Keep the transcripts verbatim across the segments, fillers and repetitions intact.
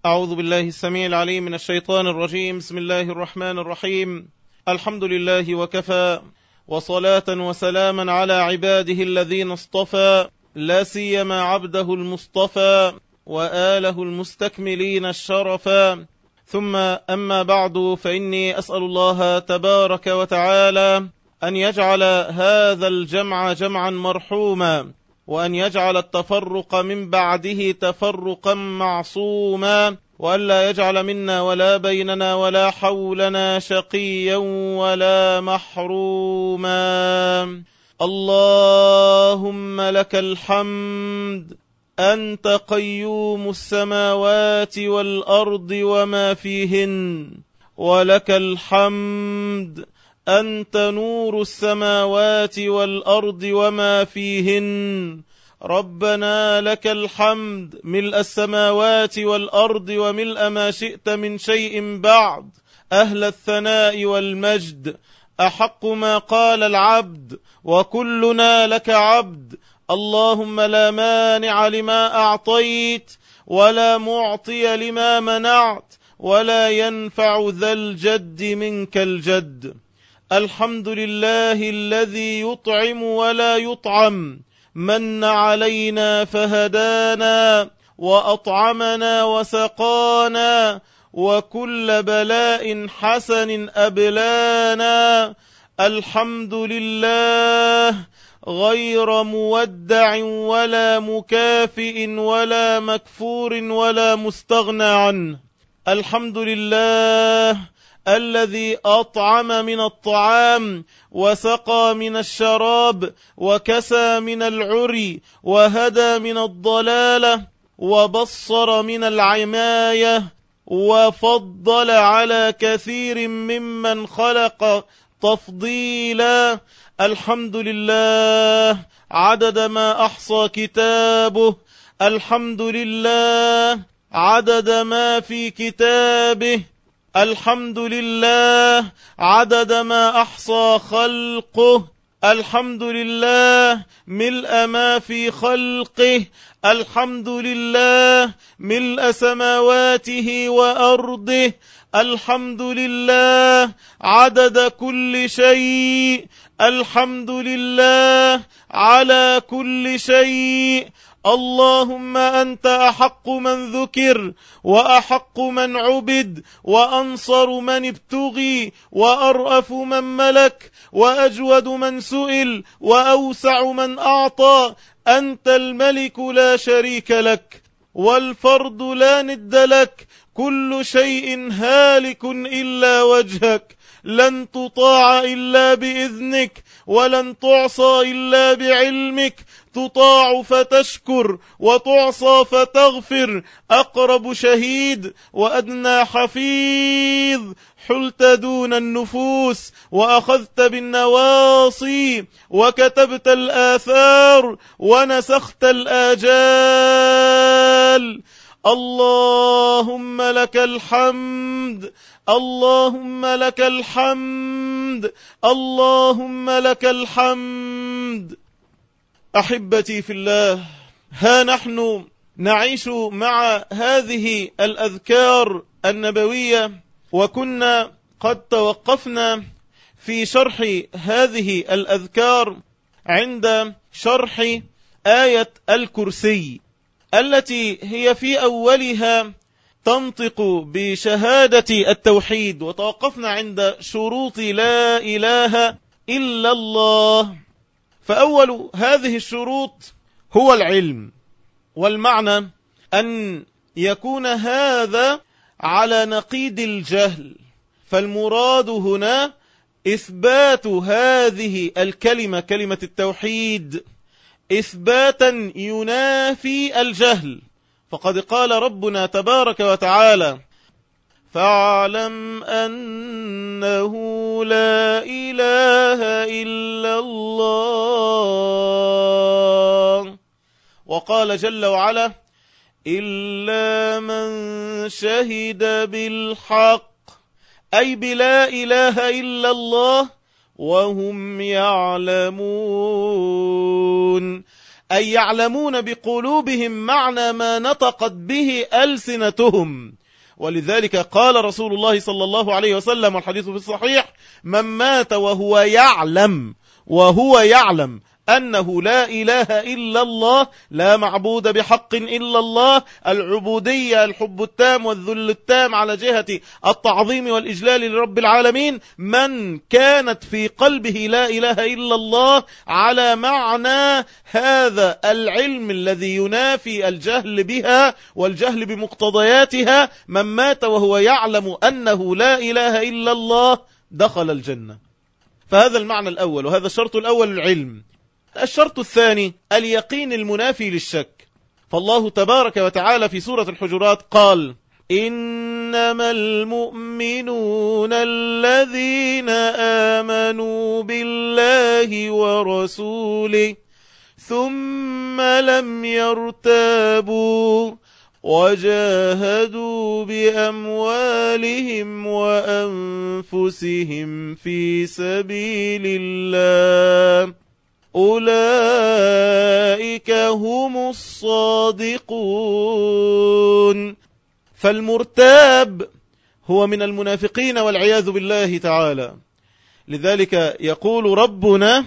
أعوذ بالله السميع العليم من الشيطان الرجيم. بسم الله الرحمن الرحيم. الحمد لله وكفى، وصلاة وسلاما على عباده الذين اصطفى، لا سيما عبده المصطفى وآله المستكملين الشرفا. ثم أما بعد، فإني أسأل الله تبارك وتعالى أن يجعل هذا الجمع جمعا مرحوما، وأن يجعل التفرق من بعده تفرقا معصوما، وأن لا يجعل منا ولا بيننا ولا حولنا شقيا ولا محروما. اللهم لك الحمد، أنت قيوم السماوات والأرض وما فيهن، ولك الحمد أنت نور السماوات والأرض وما فيهن. ربنا لك الحمد ملء السماوات والأرض وملء ما شئت من شيء بعد، أهل الثناء والمجد، أحق ما قال العبد وكلنا لك عبد. اللهم لا مانع لما أعطيت ولا معطي لما منعت ولا ينفع ذا الجد منك الجد. الحمد لله الذي يطعم ولا يطعم، من علينا فهدانا وأطعمنا وسقانا، وكل بلاء حسن أبلانا. الحمد لله غير مودع ولا مكافئ ولا مكفور ولا مستغنى عنه. الحمد لله الذي أطعم من الطعام وسقى من الشراب وكسى من العري وهدى من الضلالة وبصر من العماية وفضل على كثير ممن خلق تفضيلا. الحمد لله عدد ما أحصى كتابه، الحمد لله عدد ما في كتابه، الحمد لله عدد ما أحصى خلقه، الحمد لله ملء ما في خلقه، الحمد لله ملء سماواته وأرضه، الحمد لله عدد كل شيء، الحمد لله على كل شيء. اللهم أنت أحق من ذكر وأحق من عبد وأنصر من ابتغي وأرأف من ملك وأجود من سئل وأوسع من أعطى. أنت الملك لا شريك لك والفرد لا ند لك، كل شيء هالك إلا وجهك، لن تطاع إلا بإذنك ولن تعصى إلا بعلمك، تطاع فتشكر وتعصى فتغفر، أقرب شهيد وأدنى حفيظ، حلت دون النفوس وأخذت بالنواصي وكتبت الآثار ونسخت الآجال. اللهم لك الحمد، اللهم لك الحمد، اللهم لك الحمد. أحبتي في الله، ها نحن نعيش مع هذه الأذكار النبوية، وكنا قد توقفنا في شرح هذه الأذكار عند شرح آية الكرسي التي هي في أولها تنطق بشهادة التوحيد، وتوقفنا عند شروط لا إله إلا الله. فأول هذه الشروط هو العلم، والمعنى أن يكون هذا على نقيض الجهل. فالمراد هنا إثبات هذه الكلمة، كلمة التوحيد، إثباتا ينافي الجهل. فقد قال ربنا تبارك وتعالى: فاعلم أنه لا إله إلا الله. وقال جل وعلا: إلا من شهد بالحق، أي بلا إله إلا الله وهم يعلمون. أي يعلمون بقلوبهم معنى ما نطقت به ألسنتهم. ولذلك قال رسول الله صلى الله عليه وسلم والحديث في الصحيح: من مات وهو يعلم وهو يعلم أنه لا إله إلا الله، لا معبود بحق إلا الله، العبودية الحب التام والذل التام على جهة التعظيم والإجلال لرب العالمين، من كانت في قلبه لا إله إلا الله على معنى هذا العلم الذي ينافي الجهل بها والجهل بمقتضياتها، من مات وهو يعلم أنه لا إله إلا الله دخل الجنة. فهذا المعنى الأول، وهذا الشرط الأول العلم. الشرط الثاني اليقين المنافي للشك. فالله تبارك وتعالى في سورة الحجرات قال: إنما المؤمنون الذين آمنوا بالله ورسوله ثم لم يرتابوا وجاهدوا بأموالهم وأنفسهم في سبيل الله أولئك هم الصادقون. فالمرتاب هو من المنافقين والعياذ بالله تعالى. لذلك يقول ربنا: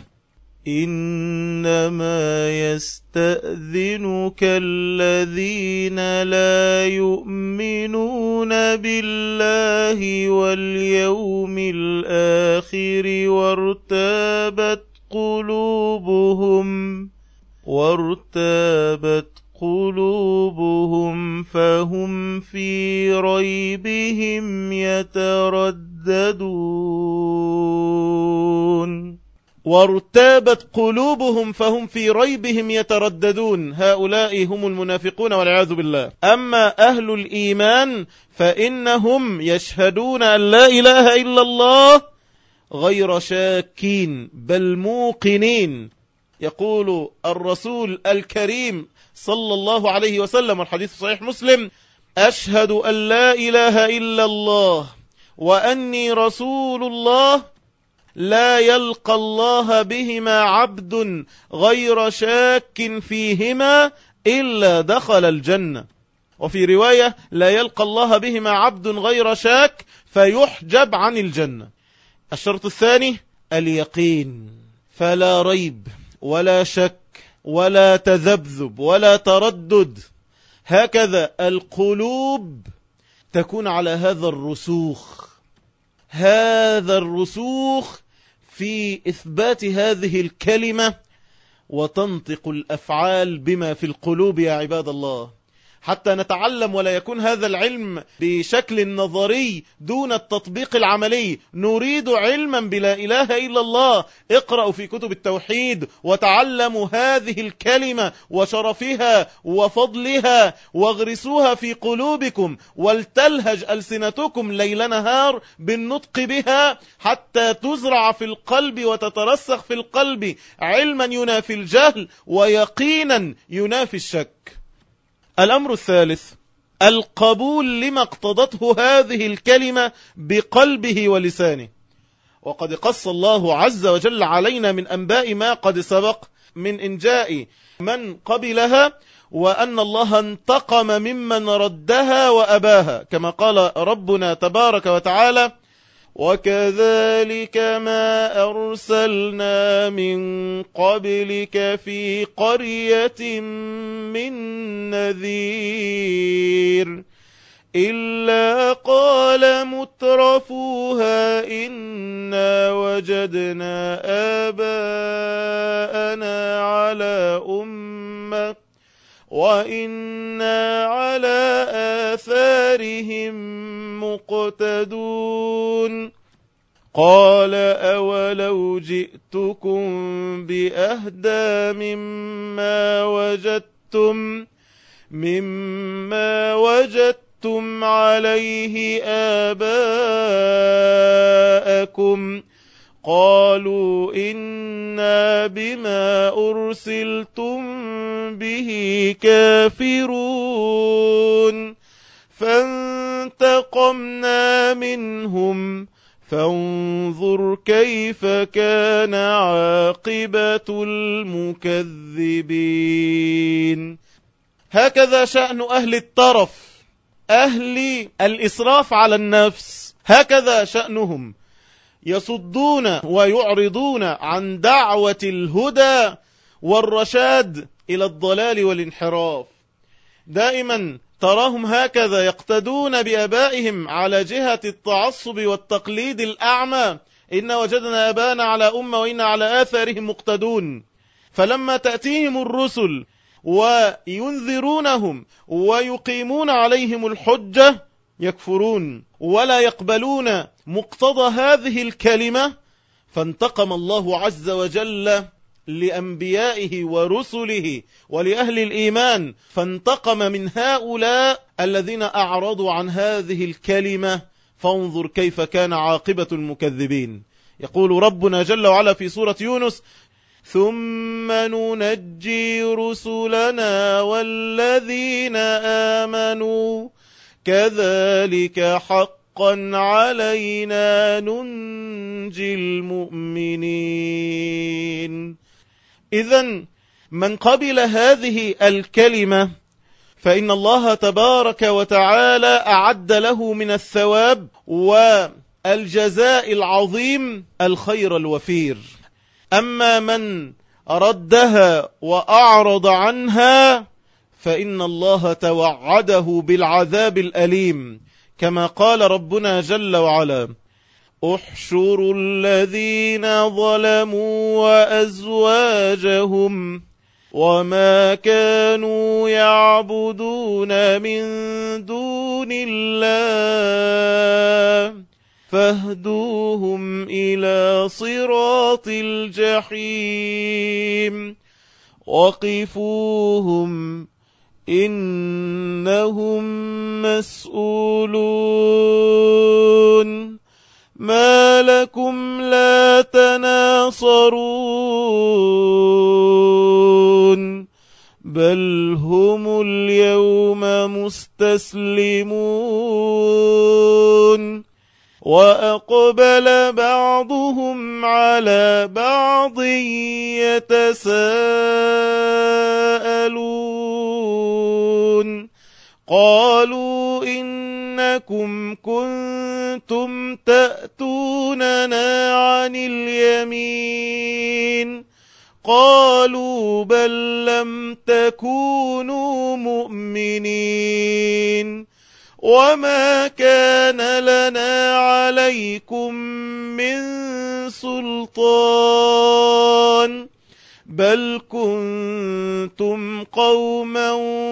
إنما يستأذنك الذين لا يؤمنون بالله واليوم الآخر وارتابت قلوبهم وارتابت قلوبهم فهم في ريبهم يترددون. وارتابت قلوبهم فهم في ريبهم يترددون، هؤلاء هم المنافقون والعياذ بالله. أما أهل الإيمان فإنهم يشهدون أن لا إله إلا الله غير شاكين بل موقنين. يقول الرسول الكريم صلى الله عليه وسلم والحديث صحيح مسلم: أشهد أن لا إله إلا الله وأني رسول الله لا يلقى الله بهما عبد غير شاك فيهما إلا دخل الجنة. وفي رواية: لا يلقى الله بهما عبد غير شاك فيحجب عن الجنة. الشرط الثاني اليقين، فلا ريب ولا شك ولا تذبذب ولا تردد. هكذا القلوب تكون على هذا الرسوخ، هذا الرسوخ في إثبات هذه الكلمة، وتنطق الأفعال بما في القلوب يا عباد الله، حتى نتعلم ولا يكون هذا العلم بشكل نظري دون التطبيق العملي. نريد علما بلا إله إلا الله. اقرأوا في كتب التوحيد وتعلموا هذه الكلمة وشرفها وفضلها واغرسوها في قلوبكم، ولتلهج ألسنتكم ليل نهار بالنطق بها حتى تزرع في القلب وتترسخ في القلب علما ينافي الجهل ويقينا ينافي الشك. الأمر الثالث القبول لما اقتضته هذه الكلمة بقلبه ولسانه. وقد قص الله عز وجل علينا من أنباء ما قد سبق من إنجاء من قبلها، وأن الله انتقم ممن ردها وأباها، كما قال ربنا تبارك وتعالى: وكذلك ما أرسلنا من قبلك في قرية من نذير إلا قال مترفوها إنا وجدنا آباءنا على أمة وإنا على آثارهم مقتدون. قال أولو جئتكم بأهدى مما وجدتم مما وجدتم عليه آباءكم قالوا إنا بما أرسلتم به كافرون. فانتقمنا منهم فانظر كيف كان عاقبة المكذبين. هكذا شأن أهل الترف، أهل الإسراف على النفس، هكذا شأنهم، يصدون ويعرضون عن دعوة الهدى والرشاد إلى الضلال والانحراف. دائما تراهم هكذا يقتدون بآبائهم على جهة التعصب والتقليد الأعمى، إن وجدنا آباءنا على أمة وإن على آثارهم مقتدون. فلما تأتيهم الرسل وينذرونهم ويقيمون عليهم الحجة يكفرون ولا يقبلون مقتضى هذه الكلمة، فانتقم الله عز وجل لأنبيائه ورسله ولأهل الإيمان، فانتقم من هؤلاء الذين أعرضوا عن هذه الكلمة. فانظر كيف كان عاقبة المكذبين. يقول ربنا جل وعلا في سورة يونس: ثم ننجي رسلنا والذين آمنوا كذلك حقا علينا ننجي المؤمنين. إذن من قبل هذه الكلمة فإن الله تبارك وتعالى أعد له من الثواب والجزاء العظيم الخير الوفير. أما من ردها وأعرض عنها فإن الله توعده بالعذاب الأليم، كما قال ربنا جل وعلا: احشروا الذين ظلموا وأزواجهم وما كانوا يعبدون من دون الله فاهدوهم إلى صراط الجحيم وقفوهم إنهم مسؤولون ما لكم لا تناصرون بل هم اليوم مستسلمون وأقبل بعضهم على بعض يتساءلون قالوا إنكم كنتم تأتوننا عن اليمين قالوا بل لم تكونوا مؤمنين وما كان لنا عليكم من سلطان بل كنتم قوما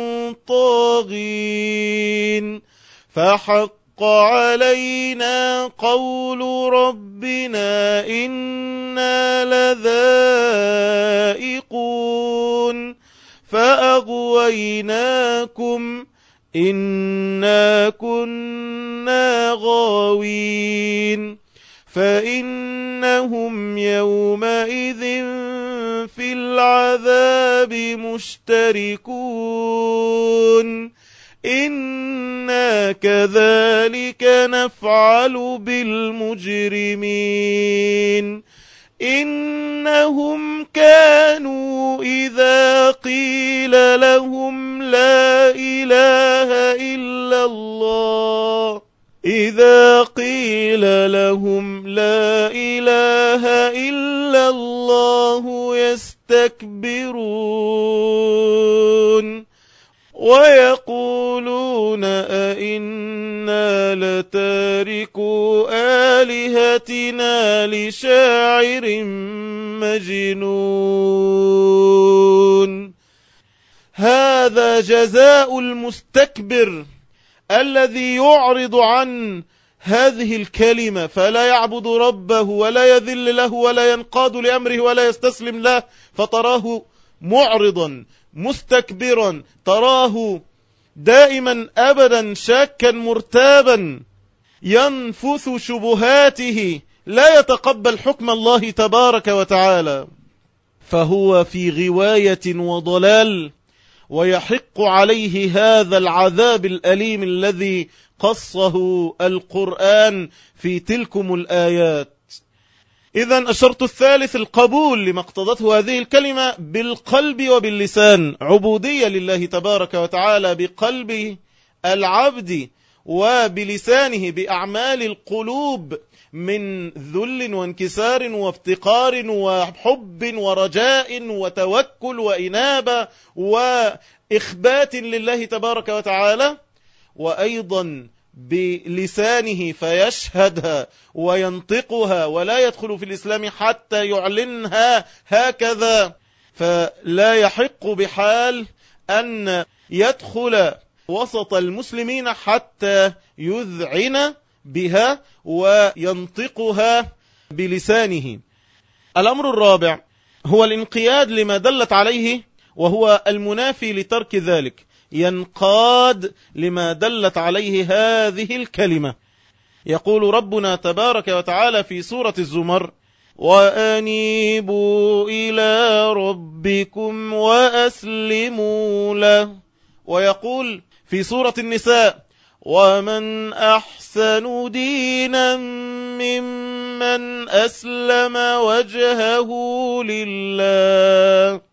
طاغين فحق علينا قول ربنا إنا لذائقون فأغويناكم إنا كنا غاوين فإنهم يومئذ في العذاب مشتركون إنا كذلك نفعل بالمجرمين إنهم كانوا إذا قيل لهم لا إله إلا الله إذا قيل لهم لا إله إلا الله يستكبرون ويقولون أئنا لتاركو آلهتنا لشاعر مجنون. هذا جزاء المستكبر الذي يعرض عن هذه الكلمة فلا يعبد ربه ولا يذل له ولا ينقاد لأمره ولا يستسلم له، فتراه معرضا مستكبرا، تراه دائما أبدا شاكا مرتابا، ينفث شبهاته، لا يتقبل حكم الله تبارك وتعالى، فهو في غواية وضلال ويحق عليه هذا العذاب الأليم الذي قصه القرآن في تلكم الآيات. إذن الشرط الثالث القبول لما اقتضته هذه الكلمة بالقلب وباللسان، عبودية لله تبارك وتعالى بقلب العبد وبلسانه بأعمال القلوب من ذل وانكسار وافتقار وحب ورجاء وتوكل وإنابة وإخبات لله تبارك وتعالى، وأيضا بلسانه فيشهدها وينطقها ولا يدخل في الإسلام حتى يعلنها هكذا، فلا يحق بحال أن يدخل وسط المسلمين حتى يذعن بها وينطقها بلسانه. الأمر الرابع هو الانقياد لما دلت عليه، وهو المنافي لترك ذلك، ينقاد لما دلت عليه هذه الكلمة. يقول ربنا تبارك وتعالى في سورة الزمر: وأنيبوا إلى ربكم وأسلموا له. ويقول في سورة النساء: ومن أحسن دينا ممن أسلم وجهه لله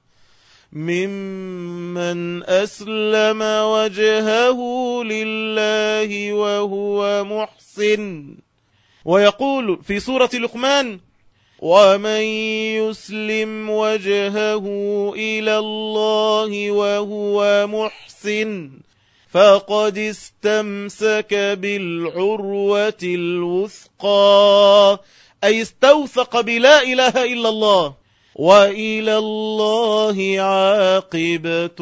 ممن أسلم وجهه لله وهو محسن. ويقول في سورة لقمان: ومن يسلم وجهه إلى الله وهو محسن فقد استمسك بالعروة الوثقى، أي استوثق بلا إله إلا الله، وإلى الله عاقبة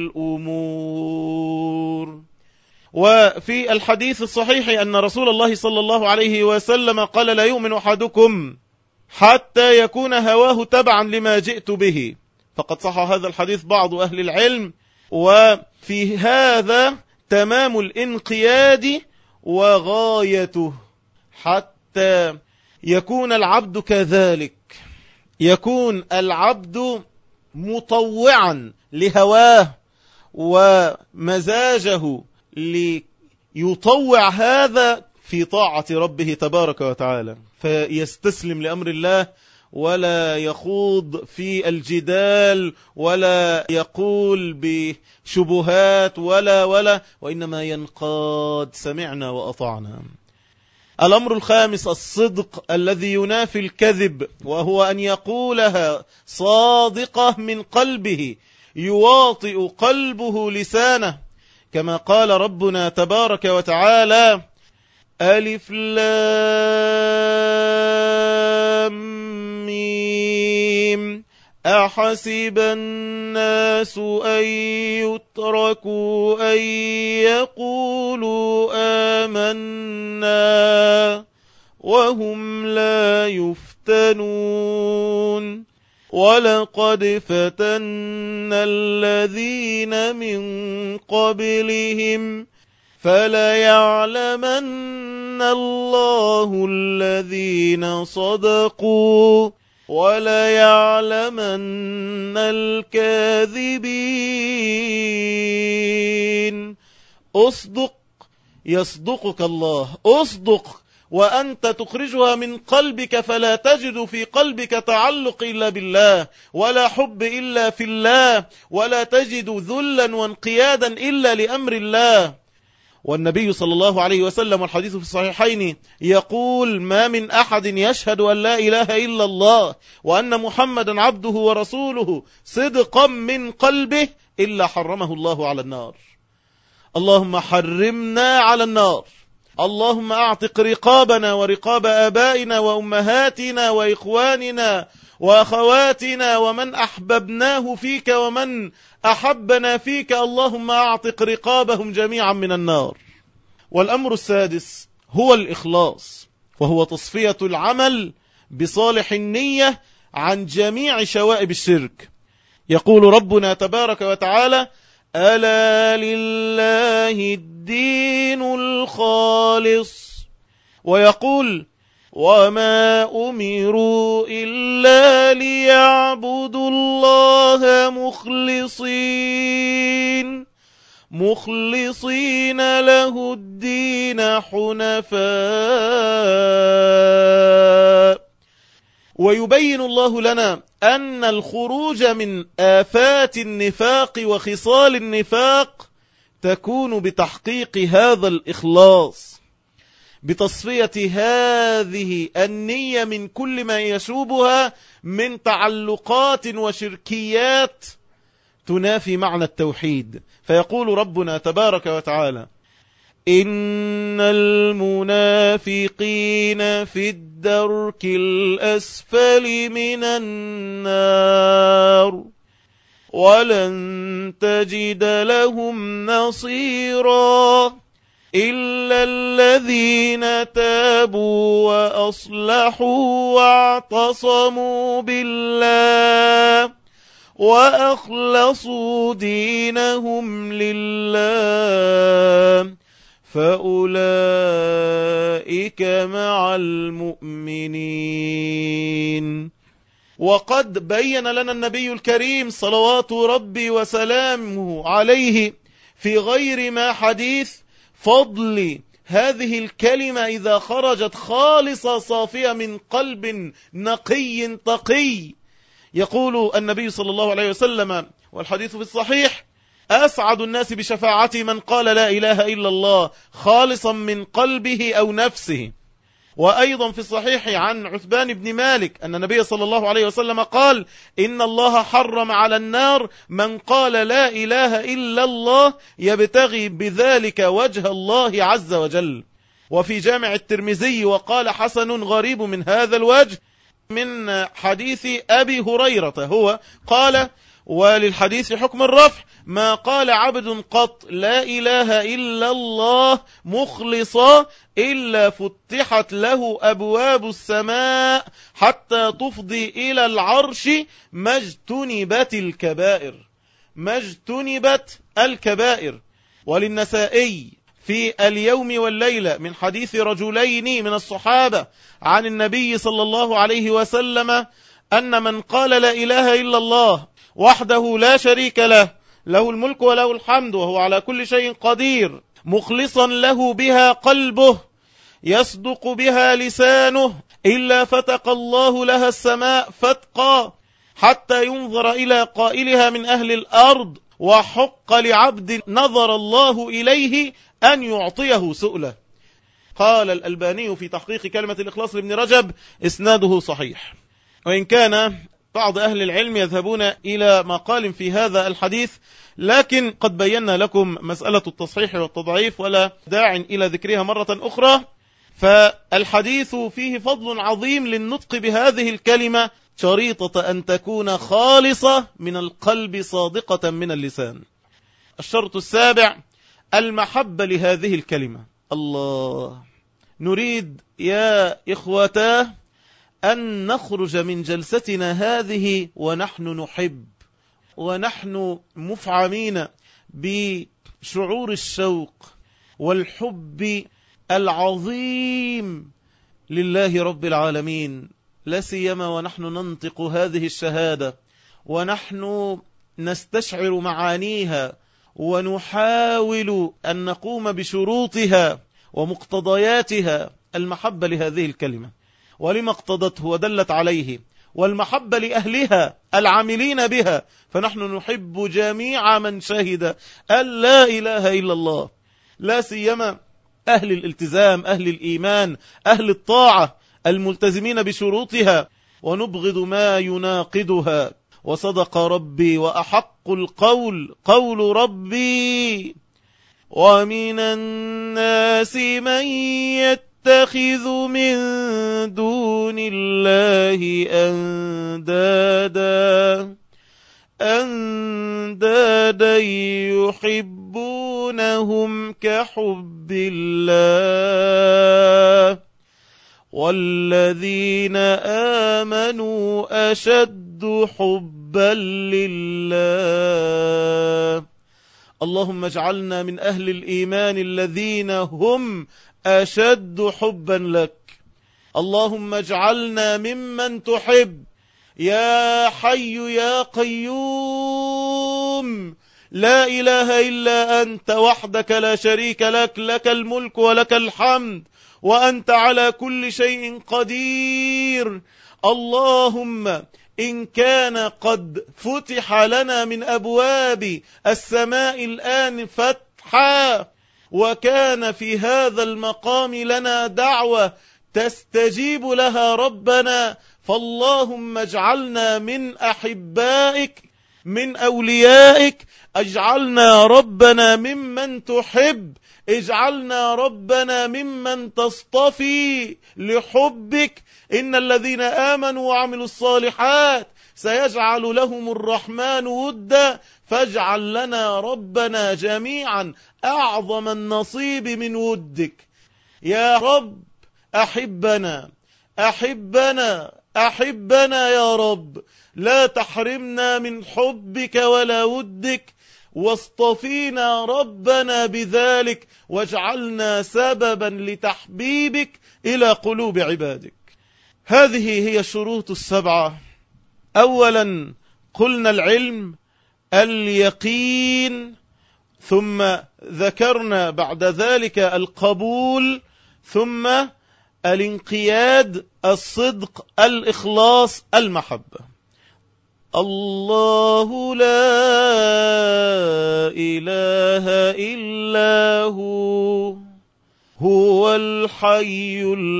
الأمور. وفي الحديث الصحيح أن رسول الله صلى الله عليه وسلم قال: لا يؤمن أحدكم حتى يكون هواه تبعا لما جئت به. فقد صح هذا الحديث بعض أهل العلم، وفي هذا تمام الانقياد وغايته، حتى يكون العبد كذلك، يكون العبد مطوعا لهواه ومزاجه ليطوع هذا في طاعة ربه تبارك وتعالى، فيستسلم لأمر الله ولا يخوض في الجدال ولا يقول بشبهات ولا ولا وإنما ينقاد: سمعنا وأطعنا. الأمر الخامس الصدق الذي ينافي الكذب، وهو أن يقولها صادقة من قلبه، يواطئ قلبه لسانه، كما قال ربنا تبارك وتعالى: ألف لام ميم أحسب الناس أن يتركوا أن يقولوا آمنا وهم لا يفتنون ولقد فتنا الذين من قبلهم فليعلمن الله الذين صدقوا وليعلمن الكاذبين. أصدق يصدقك الله، أصدق وأنت تخرجها من قلبك، فلا تجد في قلبك تعلق إلا بالله ولا حب إلا في الله، ولا تجد ذلا وانقيادا إلا لأمر الله. والنبي صلى الله عليه وسلم والحديث في الصحيحين يقول: ما من أحد يشهد أن لا إله إلا الله وأن محمدا عبده ورسوله صدقا من قلبه إلا حرمه الله على النار. اللهم حرمنا على النار، اللهم أعتق رقابنا ورقاب آبائنا وأمهاتنا وإخواننا وأخواتنا ومن أحببناه فيك ومن أحبنا فيك، اللهم أعتق رقابهم جميعا من النار. والأمر السادس هو الإخلاص، وهو تصفية العمل بصالح النية عن جميع شوائب الشرك. يقول ربنا تبارك وتعالى: ألا لله الدين الخالص. ويقول: وما أمروا إلا ليعبدوا الله مخلصين مخلصين له الدين حنفاء. ويبين الله لنا أن الخروج من آفات النفاق وخصال النفاق تكون بتحقيق هذا الإخلاص، بتصفية هذه النية من كل ما يشوبها من تعلقات وشركيات تنافي معنى التوحيد. فيقول ربنا تبارك وتعالى: إن المنافقين في الدرك الأسفل من النار ولن تجد لهم نصيرا إلا الذين تابوا وأصلحوا واعتصموا بالله وأخلصوا دينهم لله فأولئك مع المؤمنين. وقد بين لنا النبي الكريم صلوات ربي وسلامه عليه في غير ما حديث فضل هذه الكلمة إذا خرجت خالصة صافية من قلب نقي تقي. يقول النبي صلى الله عليه وسلم والحديث في الصحيح: أسعد الناس بشفاعتي من قال لا إله إلا الله خالصا من قلبه أو نفسه. وأيضا في الصحيح عن عثمان بن مالك أن النبي صلى الله عليه وسلم قال: إن الله حرم على النار من قال لا إله إلا الله يبتغي بذلك وجه الله عز وجل. وفي جامع الترمذي وقال حسن غريب من هذا الوجه من حديث أبي هريرة هو قال: وللحديث حكم الرفع: ما قال عبد قط لا إله إلا الله مخلصا إلا فتحت له أبواب السماء حتى تفضي إلى العرش ما اجتنبت الكبائر ما اجتنبت الكبائر. وللنسائي في اليوم والليلة من حديث رجلين من الصحابة عن النبي صلى الله عليه وسلم أن من قال لا إله إلا الله وحده لا شريك له له الملك وله الحمد وهو على كل شيء قدير مخلصا له بها قلبه يصدق بها لسانه إلا فتق الله لها السماء فتقا حتى ينظر إلى قائلها من أهل الأرض وحق لعبد نظر الله إليه أن يعطيه سؤله. قال الألباني في تحقيق كلمة الإخلاص لابن رجب: إسناده صحيح. وإن كان بعض أهل العلم يذهبون إلى مقال في هذا الحديث، لكن قد بينا لكم مسألة التصحيح والتضعيف ولا داع إلى ذكرها مرة أخرى. فالحديث فيه فضل عظيم للنطق بهذه الكلمة شريطة أن تكون خالصة من القلب صادقة من اللسان. الشرط السابع: المحبة لهذه الكلمة. الله، نريد يا إخوتاه أن نخرج من جلستنا هذه ونحن نحب ونحن مفعمين بشعور الشوق والحب العظيم لله رب العالمين، لا سيما ونحن ننطق هذه الشهادة ونحن نستشعر معانيها ونحاول أن نقوم بشروطها ومقتضياتها. المحبة لهذه الكلمة ولما اقتضته ودلت عليه، والمحبة لأهلها العاملين بها. فنحن نحب جميع من شهد أن لا إله إلا الله، لا سيما أهل الالتزام، أهل الإيمان، أهل الطاعة الملتزمين بشروطها، ونبغض ما يناقضها. وصدق ربي وأحق القول قول ربي ومن الناس من يتخذ من دون الله أندادا أندادا يحبونهم كحب الله والذين آمنوا أشد حبا لله. اللهم اجعلنا من أهل الإيمان الذين هم أشد حبا لك. اللهم اجعلنا ممن تحب. يا حي يا قيوم لا إله إلا أنت وحدك لا شريك لك، لك الملك ولك الحمد وأنت على كل شيء قدير. اللهم إن كان قد فتح لنا من أبواب السماء الآن فتحا، وكان في هذا المقام لنا دعوة تستجيب لها ربنا، فاللهم اجعلنا من أحبائك من أوليائك، اجعلنا ربنا ممن تحب، اجعلنا ربنا ممن تصطفي لحبك. إن الذين آمنوا وعملوا الصالحات سيجعل لهم الرحمن ودا، فاجعل لنا ربنا جميعا أعظم النصيب من ودك. يا رب أحبنا أحبنا أحبنا يا رب، لا تحرمنا من حبك ولا ودك، واصطفينا ربنا بذلك، واجعلنا سببا لتحبيبك إلى قلوب عبادك. هذه هي الشروط السبعة. أولا قلنا العلم، اليقين، ثم ذكرنا بعد ذلك القبول، ثم الانقياد، الصدق، الإخلاص، المحبة. الله لا إله إلا هو هو الحي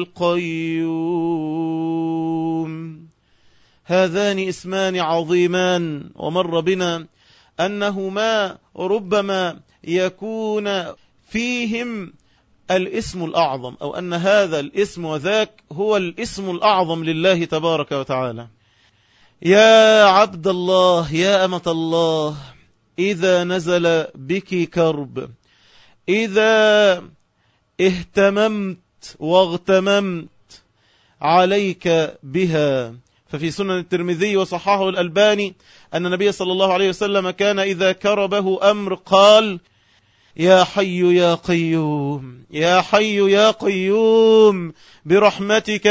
القيوم. هذان اسمان عظيمان، ومر بنا أنهما ربما يكون فيهم الاسم الأعظم، أو أن هذا الاسم وذاك هو الاسم الأعظم لله تبارك وتعالى. يا عبد الله، يا أمة الله، إذا نزل بك كرب، إذا اهتممت واغتممت عليك بها. ففي سنن الترمذي وصححه الألباني أن النبي صلى الله عليه وسلم كان إذا كربه أمر قال: يا حي يا قيوم، يا حي يا قيوم، برحمتك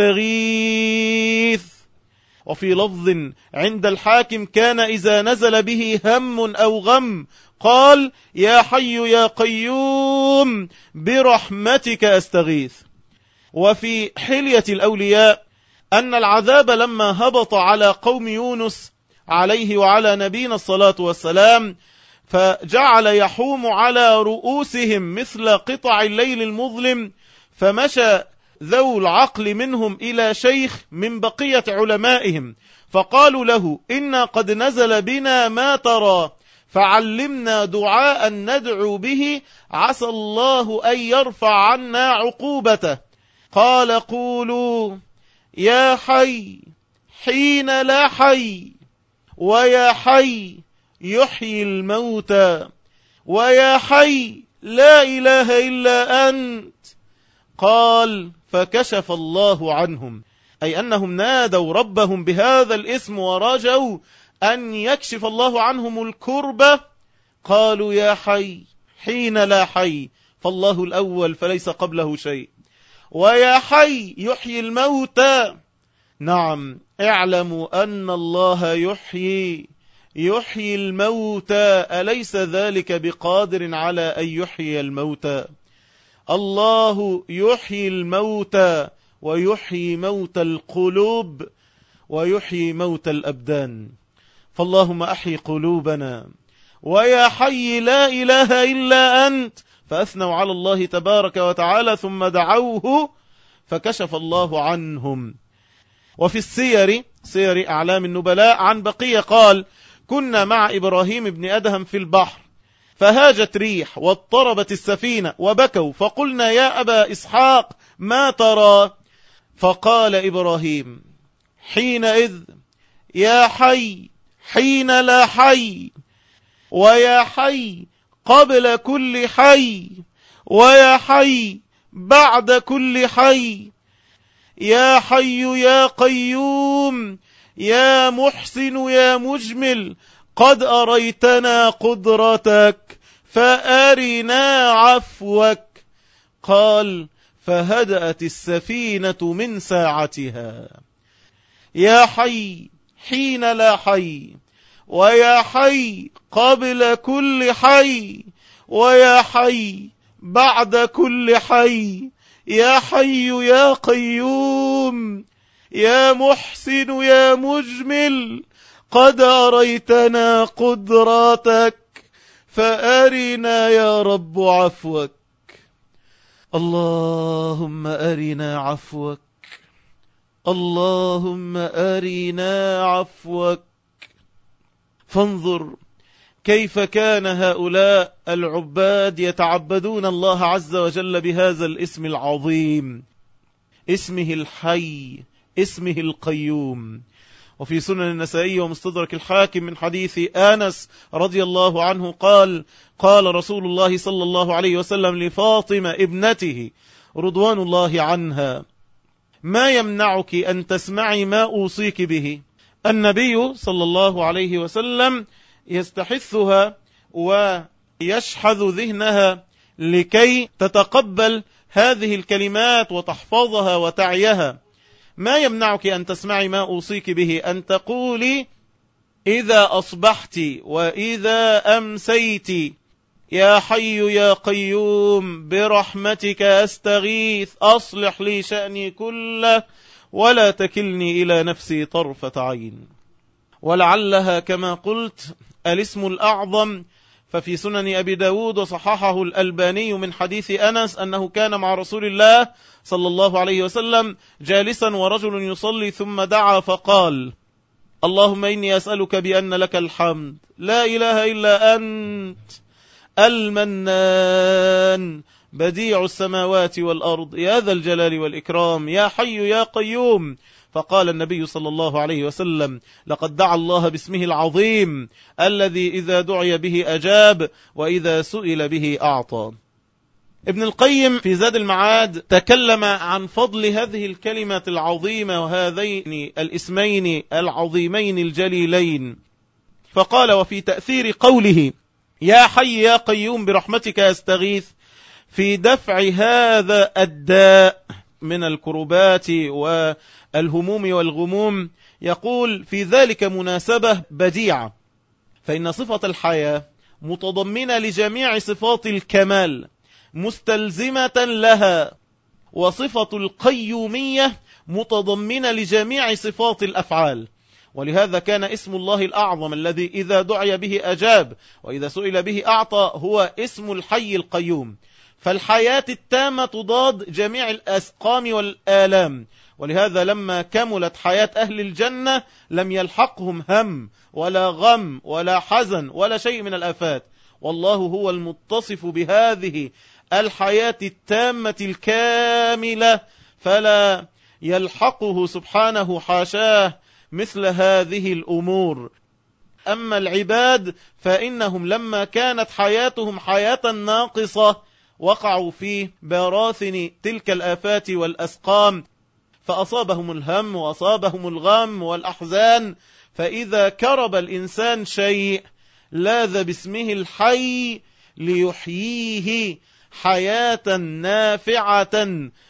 أستغيث. وفي لفظ عند الحاكم كان إذا نزل به هم أو غم قال: يا حي يا قيوم، برحمتك أستغيث. وفي حلية الأولياء أن العذاب لما هبط على قوم يونس عليه وعلى نبينا الصلاة والسلام، فجعل يحوم على رؤوسهم مثل قطع الليل المظلم، فمشى ذو العقل منهم إلى شيخ من بقية علمائهم فقالوا له: إنا قد نزل بنا ما ترى، فعلمنا دعاء ندعو به عسى الله أن يرفع عنا عقوبته. قال: قولوا يا حي حين لا حي، ويا حي يحيي الموتى، ويا حي لا إله إلا أنت. قال: فكشف الله عنهم، أي أنهم نادوا ربهم بهذا الاسم ورجوا أن يكشف الله عنهم الكربة. قالوا يا حي حين لا حي، فالله الأول فليس قبله شيء، ويا حي يحيي الموتى. نعم، اعلموا أن الله يحيي يحيي الموتى، أليس ذلك بقادر على أن يحيي الموتى؟ الله يحيي الموتى، ويحيي موت القلوب، ويحيي موت الأبدان. فاللهم أحيي قلوبنا. ويا حي لا إله إلا أنت، فأثنوا على الله تبارك وتعالى ثم دعوه فكشف الله عنهم. وفي السير سير أعلام النبلاء عن بقية قال: كنا مع إبراهيم بن أدهم في البحر، فهاجت ريح واضطربت السفينة وبكوا، فقلنا: يا أبا إسحاق ما ترى؟ فقال إبراهيم حينئذ: يا حي حين لا حي، ويا حي قبل كل حي، ويا حي بعد كل حي، يا حي يا قيوم، يا محسن يا مجمل، قد أريتنا قدرتك فأرنا عفوك. قال: فهدأت السفينة من ساعتها. يا حي حين لا حي، ويا حي قبل كل حي، ويا حي بعد كل حي، يا حي يا قيوم، يا محسن يا مجمل، قد أريتنا قدراتك فأرنا يا رب عفوك. اللهم أرنا عفوك، اللهم أرنا عفوك. فانظر كيف كان هؤلاء العباد يتعبدون الله عز وجل بهذا الاسم العظيم، اسمه الحي، اسمه القيوم. وفي سنن النسائي ومستدرك الحاكم من حديث أنس رضي الله عنه قال: قال رسول الله صلى الله عليه وسلم لفاطمة ابنته رضوان الله عنها: ما يمنعك أن تسمعي ما أوصيك به؟ النبي صلى الله عليه وسلم يستحثها ويشحذ ذهنها لكي تتقبل هذه الكلمات وتحفظها وتعيها. ما يمنعك أن تسمعي ما أوصيك به؟ أن تقولي إذا أصبحت وإذا أمسيت: يا حي يا قيوم برحمتك أستغيث، أصلح لي شأني كله ولا تكلني إلى نفسي طرفة عين. ولعلها كما قلت الاسم الأعظم، ففي سنن أبي داود وصححه الألباني من حديث أنس أنه كان مع رسول الله صلى الله عليه وسلم جالسا ورجل يصلي ثم دعا فقال: اللهم إني أسألك بأن لك الحمد لا إله إلا أنت المنان بديع السماوات والأرض يا ذا الجلال والإكرام يا حي يا قيوم. فقال النبي صلى الله عليه وسلم: لقد دعا الله باسمه العظيم الذي إذا دعي به أجاب وإذا سئل به أعطى. ابن القيم في زاد المعاد تكلم عن فضل هذه الكلمة العظيمة وهذين الاسمين العظيمين الجليلين، فقال: وفي تأثير قوله يا حي يا قيوم برحمتك أستغيث في دفع هذا الداء من الكربات والهموم والغموم، يقول: في ذلك مناسبة بديعة، فإن صفة الحياة متضمنة لجميع صفات الكمال مستلزمة لها، وصفة القيومية متضمنة لجميع صفات الأفعال. ولهذا كان اسم الله الأعظم الذي إذا دعي به أجاب وإذا سئل به أعطى هو اسم الحي القيوم. فالحياة التامة تضاد جميع الأسقام والآلام، ولهذا لما كملت حياة أهل الجنة لم يلحقهم هم ولا غم ولا حزن ولا شيء من الآفات، والله هو المتصف بهذه الحياة التامة الكاملة، فلا يلحقه سبحانه حاشاه مثل هذه الأمور. أما العباد فإنهم لما كانت حياتهم حياة ناقصة وقعوا في براثن تلك الآفات والأسقام، فأصابهم الهم وأصابهم الغم والأحزان، فإذا كرب الإنسان شيء لاذ باسمه الحي ليحييه حياة نافعة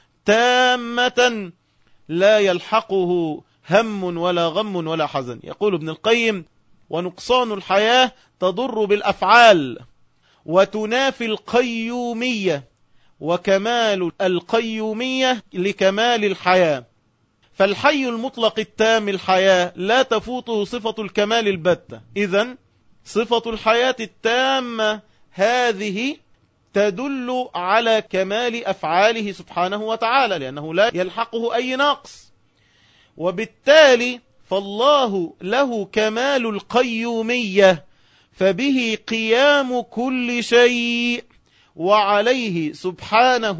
تامة لا يلحقه هم ولا غم ولا حزن. يقول ابن القيم: ونقصان الحياة تضر بالأفعال وتنافي القيومية، وكمال القيومية لكمال الحياة. فالحي المطلق التام الحياة لا تفوته صفة الكمال البتة. إذن صفة الحياة التامة هذه تدل على كمال أفعاله سبحانه وتعالى، لأنه لا يلحقه أي نقص، وبالتالي فالله له كمال القيومية، فبه قيام كل شيء، وعليه سبحانه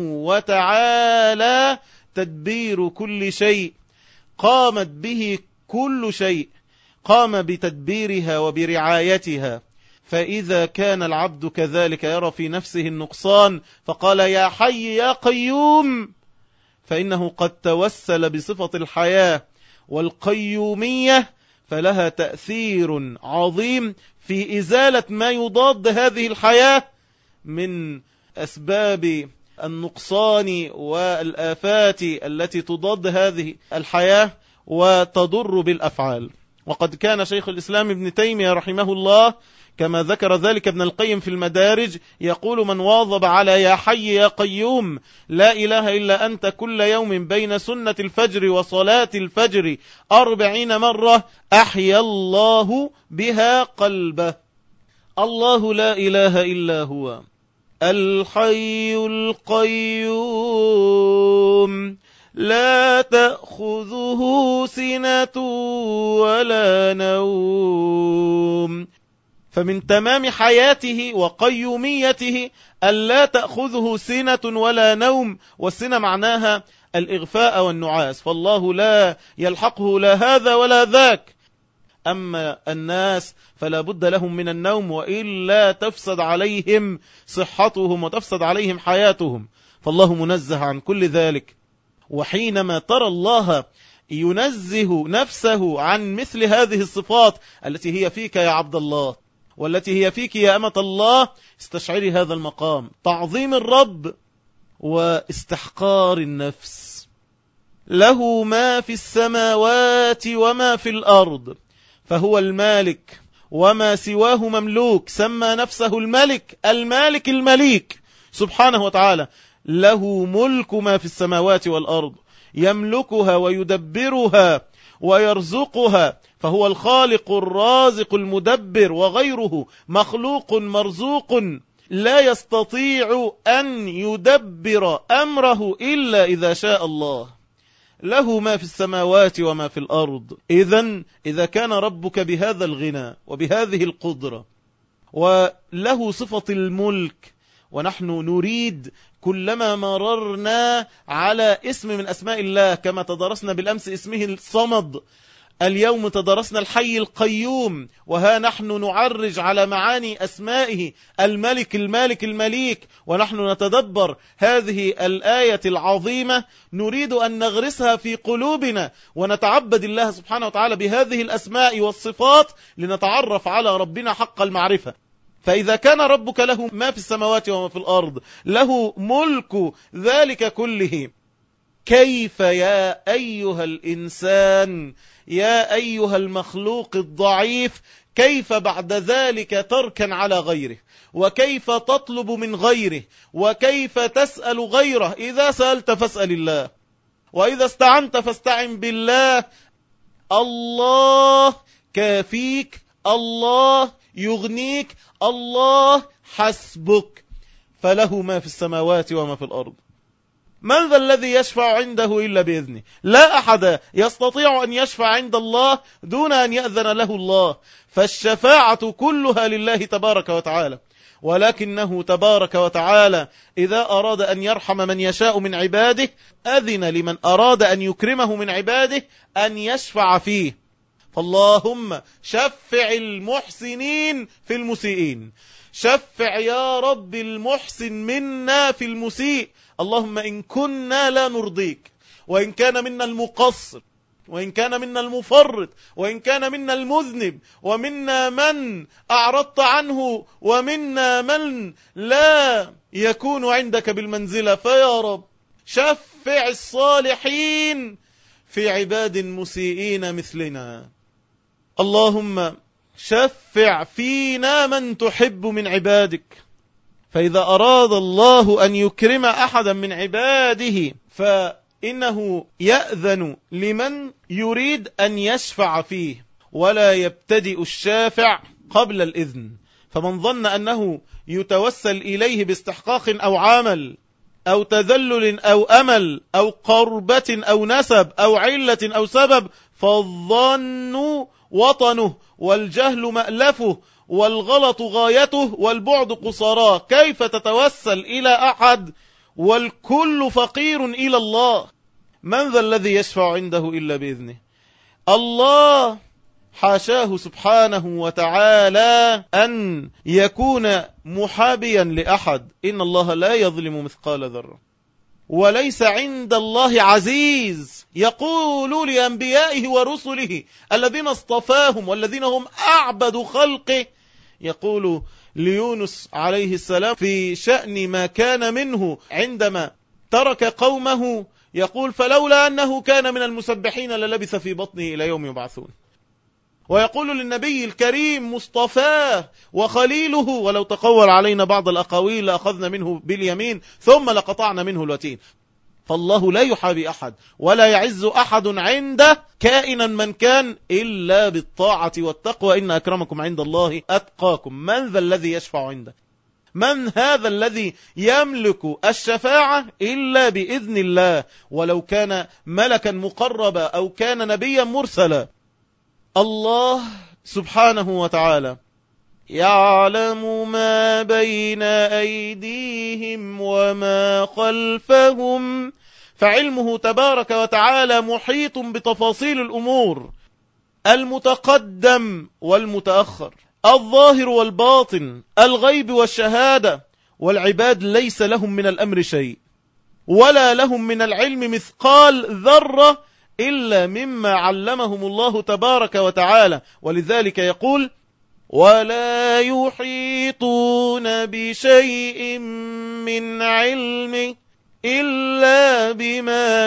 وتعالى تدبير كل شيء. قامت به كل شيء، قام بتدبيرها وبرعايتها. فإذا كان العبد كذلك يرى في نفسه النقصان فقال يا حي يا قيوم، فإنه قد توسل بصفة الحياة والقيومية، فلها تأثير عظيم في إزالة ما يضاد هذه الحياة من أسباب النقصان والآفات التي تضاد هذه الحياة وتضر بالأفعال. وقد كان شيخ الإسلام ابن تيمية رحمه الله كما ذكر ذلك ابن القيم في المدارج يقول: من واظب على يا حي يا قيوم لا إله إلا أنت كل يوم بين سنة الفجر وصلاة الفجر أربعين مرة أحيا الله بها قلبه. الله لا إله إلا هو الحي القيوم لا تأخذه سنة ولا نوم. فمن تمام حياته وقيوميته ألا تأخذه سنة ولا نوم، والسنة معناها الإغفاء والنعاس، فالله لا يلحقه لا هذا ولا ذاك. أما الناس فلا بد لهم من النوم، وإلا تفسد عليهم صحتهم وتفسد عليهم حياتهم، فالله منزه عن كل ذلك. وحينما ترى الله ينزه نفسه عن مثل هذه الصفات التي هي فيك يا عبد الله والتي هي فيك يا أمة الله، استشعري هذا المقام: تعظيم الرب واستحقار النفس. له ما في السماوات وما في الأرض، فهو المالك وما سواه مملوك. سمى نفسه الملك، المالك المليك سبحانه وتعالى. له ملك ما في السماوات والأرض، يملكها ويدبرها ويرزقها، فهو الخالق الرازق المدبر، وغيره مخلوق مرزوق لا يستطيع أن يدبر أمره إلا إذا شاء الله. له ما في السماوات وما في الأرض. إذن إذا كان ربك بهذا الغنى وبهذه القدرة وله صفة الملك، ونحن نريد كلما مررنا على اسم من أسماء الله، كما تدرسنا بالأمس اسمه الصمد، اليوم تدرسنا الحي القيوم، وها نحن نعرج على معاني أسمائه الملك المالك المليك، ونحن نتدبر هذه الآية العظيمة، نريد أن نغرسها في قلوبنا ونتعبد الله سبحانه وتعالى بهذه الأسماء والصفات لنتعرف على ربنا حق المعرفة. فإذا كان ربك له ما في السماوات وما في الأرض، له ملك ذلك كله، كيف يا أيها الإنسان، يا أيها المخلوق الضعيف، كيف بعد ذلك تركن على غيره، وكيف تطلب من غيره، وكيف تسأل غيره؟ إذا سألت فاسأل الله، وإذا استعنت فاستعن بالله. الله كافيك، الله يغنيك، الله حسبك، فله ما في السماوات وما في الأرض. من ذا الذي يشفع عنده إلا بإذنه؟ لا أحد يستطيع أن يشفع عند الله دون أن يأذن له الله، فالشفاعة كلها لله تبارك وتعالى. ولكنه تبارك وتعالى إذا أراد أن يرحم من يشاء من عباده أذن لمن أراد أن يكرمه من عباده أن يشفع فيه. فاللهم شفع المحسنين في المسيئين، شفع يا رب المحسن منا في المسيء. اللهم إن كنا لا نرضيك، وإن كان منا المقصر، وإن كان منا المفرط، وإن كان منا المذنب، ومنا من أعرضت عنه، ومنا من لا يكون عندك بالمنزلة، فيا رب شفع الصالحين في عباد مسيئين مثلنا. اللهم شفع فينا من تحب من عبادك. فإذا أراد الله أن يكرم أحدا من عباده فإنه يأذن لمن يريد أن يشفع فيه، ولا يبتدئ الشافع قبل الإذن. فمن ظن أنه يتوسل إليه باستحقاق أو عمل أو تذلل أو أمل أو قربة أو نسب أو علة أو سبب، فالظن وطنه والجهل مألفه والغلط غايته والبعد قصاراه. كيف تتوسل إلى أحد والكل فقير إلى الله؟ من ذا الذي يشفع عنده إلا بإذنه؟ الله حاشاه سبحانه وتعالى أن يكون محابيا لأحد. إن الله لا يظلم مثقال ذرة، وليس عند الله عزيز. يقول لأنبيائه ورسله الذين اصطفاهم والذين هم أعبد خلقه، يقول ليونس عليه السلام في شأن ما كان منه عندما ترك قومه، يقول فلولا أنه كان من المسبحين للبث في بطنه إلى يوم يبعثون. ويقول للنبي الكريم مصطفاه وخليله ولو تقول علينا بعض الأقاويل لأخذنا منه باليمين ثم لقطعنا منه الوتين. فالله لا يحابي أحد ولا يعز أحد عنده كائنا من كان إلا بالطاعة والتقوى، إن أكرمكم عند الله أتقاكم. من ذا الذي يشفع عنده؟ من هذا الذي يملك الشفاعة إلا بإذن الله، ولو كان ملكا مقربا أو كان نبيا مرسلا. الله سبحانه وتعالى يعلم ما بين أيديهم وما خلفهم، فعلمه تبارك وتعالى محيط بتفاصيل الأمور، المتقدم والمتأخر، الظاهر والباطن، الغيب والشهادة. والعباد ليس لهم من الأمر شيء ولا لهم من العلم مثقال ذرة إلا مما علمهم الله تبارك وتعالى. ولذلك يقول ولا يحيطون بشيء من علمه إلا بما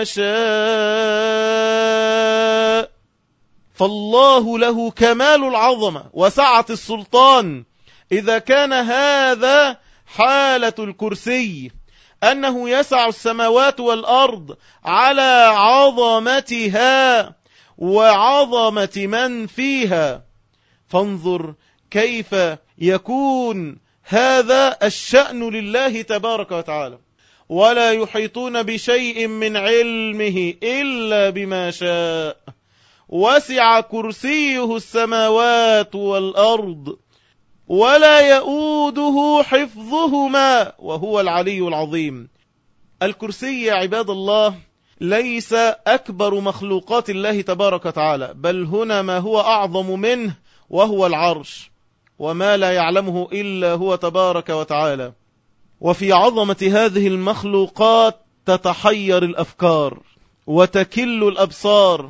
شاء. فالله له كمال العظمة وسعة السلطان. إذا كان هذا حالة الكرسي أنه يسع السماوات والأرض على عظمتها وعظمة من فيها، فانظر كيف يكون هذا الشأن لله تبارك وتعالى. ولا يحيطون بشيء من علمه إلا بما شاء، وسع كرسيه السماوات والأرض ولا يؤوده حفظهما وهو العلي العظيم. الكرسي يا عباد الله ليس أكبر مخلوقات الله تبارك وتعالى، بل هنا ما هو أعظم منه وهو العرش، وما لا يعلمه إلا هو تبارك وتعالى. وفي عظمة هذه المخلوقات تتحير الأفكار وتكل الأبصار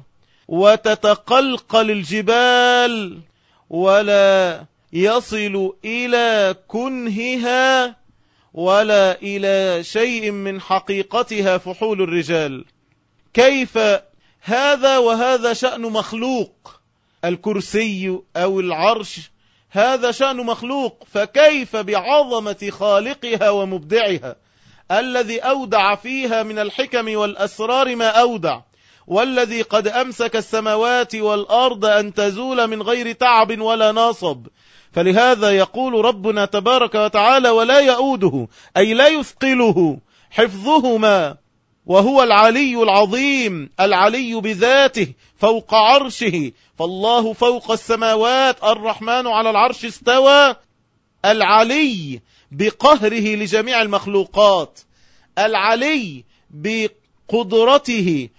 وتتقلقل الجبال، ولا يصل إلى كنهها ولا إلى شيء من حقيقتها فحول الرجال. كيف هذا وهذا شأن مخلوق؟ الكرسي أو العرش هذا شأن مخلوق، فكيف بعظمة خالقها ومبدعها الذي أودع فيها من الحكم والأسرار ما أودع، والذي قد أمسك السماوات والأرض أن تزول من غير تعب ولا نصب. فلهذا يقول ربنا تبارك وتعالى ولا يؤوده أي لا يثقله حفظهما وهو العلي العظيم، العلي بذاته فوق عرشه. فالله فوق السماوات، الرحمن على العرش استوى، العلي بقهره لجميع المخلوقات، العلي بقدرته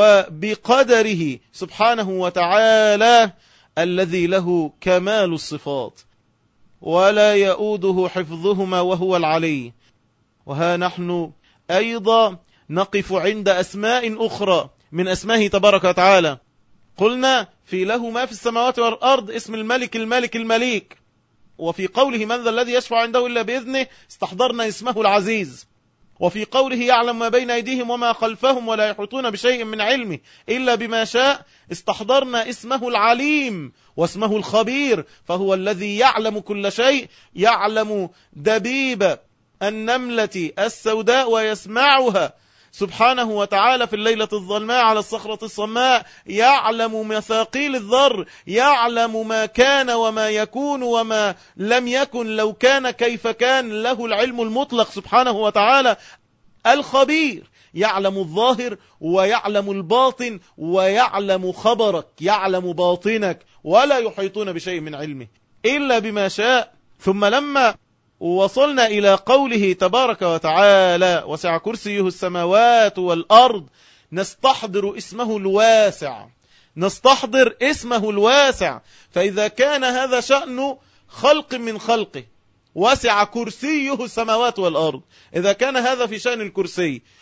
وبقدره سبحانه وتعالى الذي له كمال الصفات. ولا يؤوده حفظهما وهو العلي. وها نحن أيضا نقف عند أسماء أخرى من أسمائه تبارك وتعالى. قلنا في له ما في السماوات والأرض اسم الملك الملك المليك، وفي قوله من ذا الذي يشفع عنده إلا بإذنه استحضرنا اسمه العزيز. وفي قوله يعلم ما بين أيديهم وما خلفهم ولا يحيطون بشيء من علمه إلا بما شاء استحضرنا اسمه العليم واسمه الخبير، فهو الذي يعلم كل شيء، يعلم دبيب النملة السوداء ويسمعها سبحانه وتعالى في الليلة الظلماء على الصخرة الصماء، يعلم مثاقيل الذر، يعلم ما كان وما يكون وما لم يكن، لو كان كيف كان، له العلم المطلق سبحانه وتعالى. الخبير يعلم الظاهر ويعلم الباطن ويعلم خبرك، يعلم باطنك، ولا يحيطون بشيء من علمه إلا بما شاء. ثم لما وصلنا إلى قوله تبارك وتعالى وسع كرسيه السماوات والأرض، نستحضر اسمه الواسع، نستحضر اسمه الواسع. فإذا كان هذا شأن خلق من خلقه وسع كرسيه السماوات والأرض، إذا كان هذا في شأن الكرسي،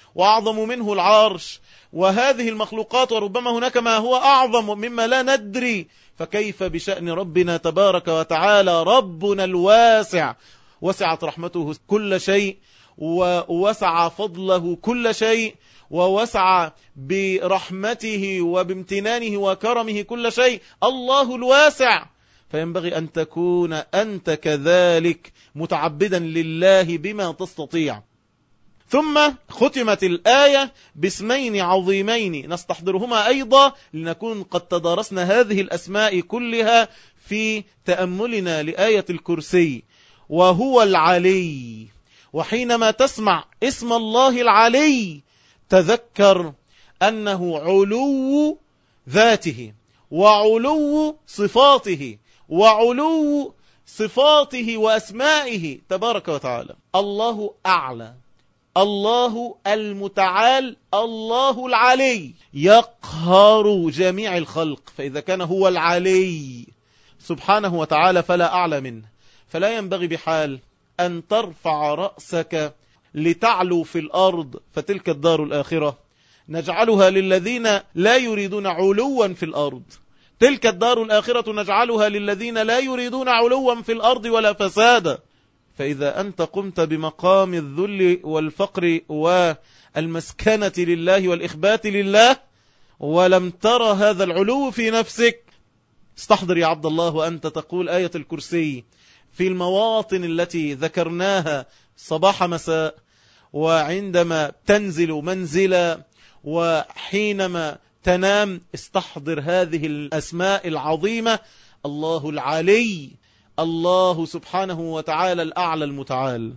وأعظم منه العرش وهذه المخلوقات، وربما هناك ما هو أعظم مما لا ندري، فكيف بشأن ربنا تبارك وتعالى؟ ربنا الواسع، وسعت رحمته كل شيء، ووسع فضله كل شيء، ووسع برحمته وبامتنانه وكرمه كل شيء، الله الواسع. فينبغي أن تكون أنت كذلك متعبدا لله بما تستطيع. ثم ختمت الآية باسمين عظيمين نستحضرهما أيضا لنكون قد تدارسنا هذه الأسماء كلها في تأملنا لآية الكرسي، وهو العلي. وحينما تسمع اسم الله العلي تذكر أنه علو ذاته وعلو صفاته وعلو صفاته وأسمائه تبارك وتعالى. الله أعلى، الله المتعال، الله العلي يقهر جميع الخلق. فإذا كان هو العلي سبحانه وتعالى فلا أعلى منه، فلا ينبغي بحال أن ترفع رأسك لتعلو في الأرض، فتلك الدار الآخرة نجعلها للذين لا يريدون علوا في الأرض. تلك الدار الآخرة نجعلها للذين لا يريدون علوا في الأرض ولا فسادا. فإذا أنت قمت بمقام الذل والفقر والمسكنة لله والإخبات لله ولم ترى هذا العلو في نفسك، استحضر يا عبد الله وأنت تقول آية الكرسي في المواطن التي ذكرناها صباح مساء، وعندما تنزل منزلا، وحينما تنام، استحضر هذه الأسماء العظيمة: الله العلي، الله سبحانه وتعالى الأعلى المتعال،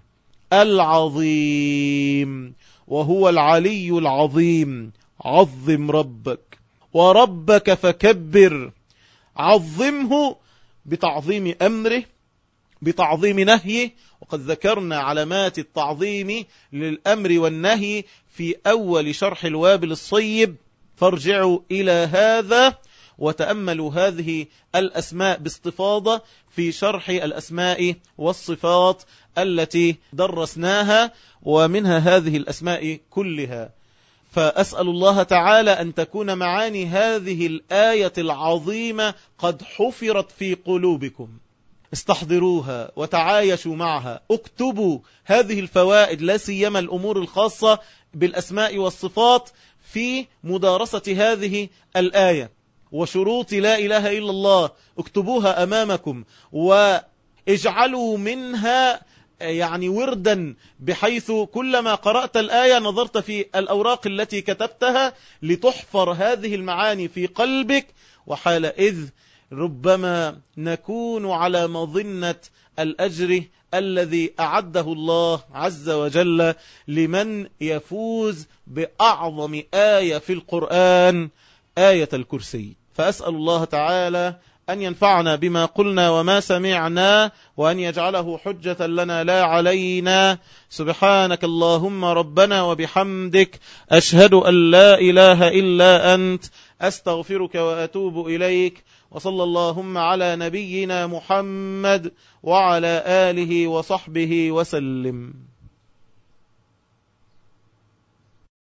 العظيم، وهو العلي العظيم. عظم ربك، وربك فكبر. عظمه بتعظيم أمره، بتعظيم نهيه. وقد ذكرنا علامات التعظيم للأمر والنهي في أول شرح الوابل الصيب، فارجعوا إلى هذا وتأملوا هذه الأسماء باستفاضة في شرح الأسماء والصفات التي درسناها، ومنها هذه الأسماء كلها. فأسأل الله تعالى أن تكون معاني هذه الآية العظيمة قد حفرت في قلوبكم. استحضروها وتعايشوا معها، اكتبوا هذه الفوائد، لا سيما الأمور الخاصة بالأسماء والصفات في مدارسة هذه الآية. وشروط لا إله إلا الله اكتبوها أمامكم، واجعلوا منها يعني وردا، بحيث كلما قرأت الآية نظرت في الأوراق التي كتبتها لتحفر هذه المعاني في قلبك. وحال إذ ربما نكون على مظنة الأجر الذي أعده الله عز وجل لمن يفوز بأعظم آية في القرآن، آية الكرسي. فأسأل الله تعالى أن ينفعنا بما قلنا وما سمعنا، وأن يجعله حجة لنا لا علينا. سبحانك اللهم ربنا وبحمدك، أشهد أن لا إله إلا أنت، أستغفرك وأتوب إليك. وصلى اللهم على نبينا محمد وعلى آله وصحبه وسلم.